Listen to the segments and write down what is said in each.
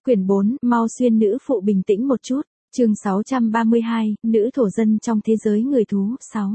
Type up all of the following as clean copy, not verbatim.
Quyển 4, mau xuyên nữ phụ bình tĩnh một chút. Chương 632, nữ thổ dân trong thế giới người thú, 6.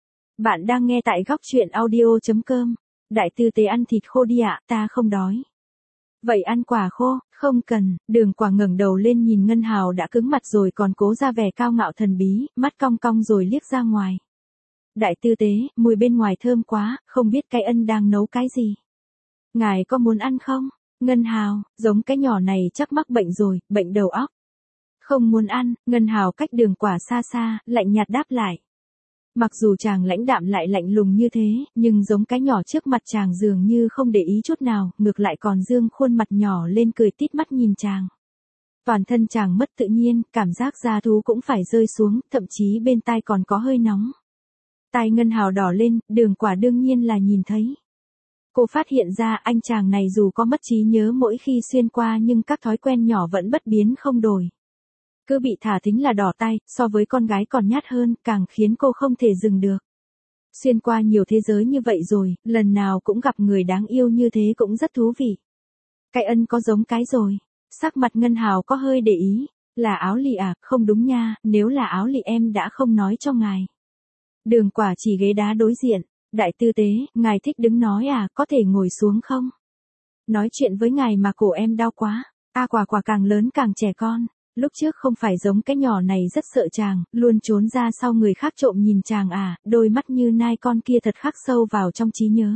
Bạn đang nghe tại góc truyện audio.com. Đại tư tế ăn thịt khô đi ạ, ta không đói. Vậy ăn quả khô, không cần. Đường Quả ngẩng đầu lên nhìn Ngân Hào đã cứng mặt rồi còn cố ra vẻ cao ngạo thần bí, mắt cong cong rồi liếc ra ngoài. Đại tư tế, mùi bên ngoài thơm quá, không biết cái ân đang nấu cái gì. Ngài có muốn ăn không? Ngân Hào, giống cái nhỏ này chắc mắc bệnh rồi, bệnh đầu óc. Không muốn ăn, Ngân Hào cách Đường Quả xa xa, lạnh nhạt đáp lại. Mặc dù chàng lãnh đạm lại lạnh lùng như thế, nhưng giống cái nhỏ trước mặt chàng dường như không để ý chút nào, ngược lại còn dương khuôn mặt nhỏ lên cười tít mắt nhìn chàng. Toàn thân chàng mất tự nhiên, cảm giác da thú cũng phải rơi xuống, thậm chí bên tai còn có hơi nóng. Tai Ngân Hào đỏ lên, Đường Quả đương nhiên là nhìn thấy. Cô phát hiện ra anh chàng này dù có mất trí nhớ mỗi khi xuyên qua nhưng các thói quen nhỏ vẫn bất biến không đổi. Cứ bị thả thính là đỏ tai, so với con gái còn nhát hơn, càng khiến cô không thể dừng được. Xuyên qua nhiều thế giới như vậy rồi, lần nào cũng gặp người đáng yêu như thế cũng rất thú vị. Cái ân có giống cái rồi. Sắc mặt Ngân Hào có hơi để ý. Là áo lì à, không đúng nha, nếu là áo lì em đã không nói cho ngài. Đường Quả chỉ ghế đá đối diện. Đại tư tế, ngài thích đứng nói à, có thể ngồi xuống không? Nói chuyện với ngài mà cổ em đau quá. Quả càng lớn càng trẻ con. Lúc trước không phải giống cái nhỏ này rất sợ chàng, luôn trốn ra sau người khác trộm nhìn chàng à, đôi mắt như nai con kia thật khắc sâu vào trong trí nhớ.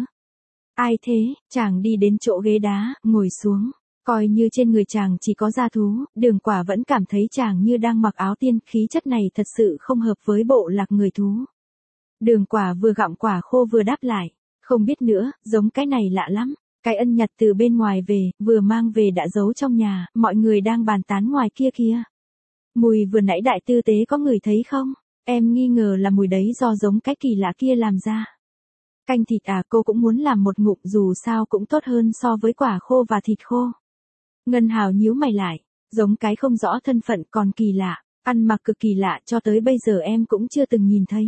Ai thế? Chàng đi đến chỗ ghế đá, ngồi xuống. Coi như trên người chàng chỉ có da thú, Đường Quả vẫn cảm thấy chàng như đang mặc áo tiên, khí chất này thật sự không hợp với bộ lạc người thú. Đường Quả vừa gặm quả khô vừa đáp lại, không biết nữa, giống cái này lạ lắm. Cái ân nhặt từ bên ngoài về, vừa mang về đã giấu trong nhà, mọi người đang bàn tán ngoài kia kìa. Mùi vừa nãy đại tư tế có người thấy không? Em nghi ngờ là mùi đấy do giống cái kỳ lạ kia làm ra. Canh thịt à, cô cũng muốn làm một ngụm dù sao cũng tốt hơn so với quả khô và thịt khô. Ngân Hào nhíu mày lại, giống cái không rõ thân phận còn kỳ lạ, ăn mặc cực kỳ lạ cho tới bây giờ em cũng chưa từng nhìn thấy.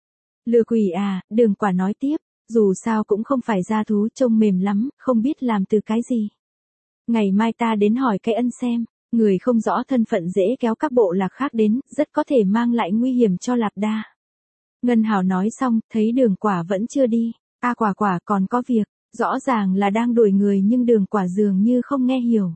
Lừa quỷ à, Đường Quả nói tiếp. Dù sao cũng không phải da thú, trông mềm lắm, không biết làm từ cái gì. Ngày mai ta đến hỏi cái ân xem, người không rõ thân phận dễ kéo các bộ lạc khác đến, rất có thể mang lại nguy hiểm cho Lạp Đa. Ngân Hào nói xong, thấy Đường Quả vẫn chưa đi. Quả còn có việc, rõ ràng là đang đuổi người nhưng Đường Quả dường như không nghe hiểu.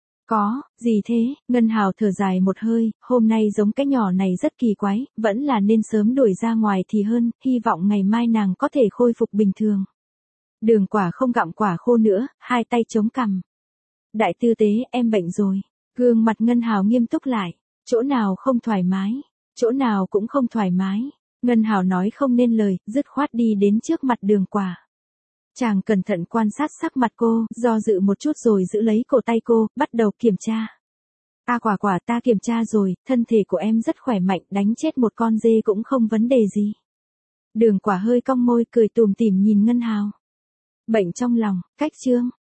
Có, gì thế? Ngân Hào thở dài một hơi, hôm nay giống cái nhỏ này rất kỳ quái, vẫn là nên sớm đuổi ra ngoài thì hơn, hy vọng ngày mai nàng có thể khôi phục bình thường. Đường Quả không gặm quả khô nữa, hai tay chống cằm. Đại tư tế, em bệnh rồi. Gương mặt Ngân Hào nghiêm túc lại, chỗ nào không thoải mái, chỗ nào cũng không thoải mái. Ngân Hào nói không nên lời, dứt khoát đi đến trước mặt Đường Quả. Chàng cẩn thận quan sát sắc mặt cô, do dự một chút rồi giữ lấy cổ tay cô, bắt đầu kiểm tra. Quả ta kiểm tra rồi, thân thể của em rất khỏe mạnh, đánh chết một con dê cũng không vấn đề gì. Đường Quả hơi cong môi cười tủm tỉm nhìn Ngân Hào. Bệnh trong lòng, cách chương.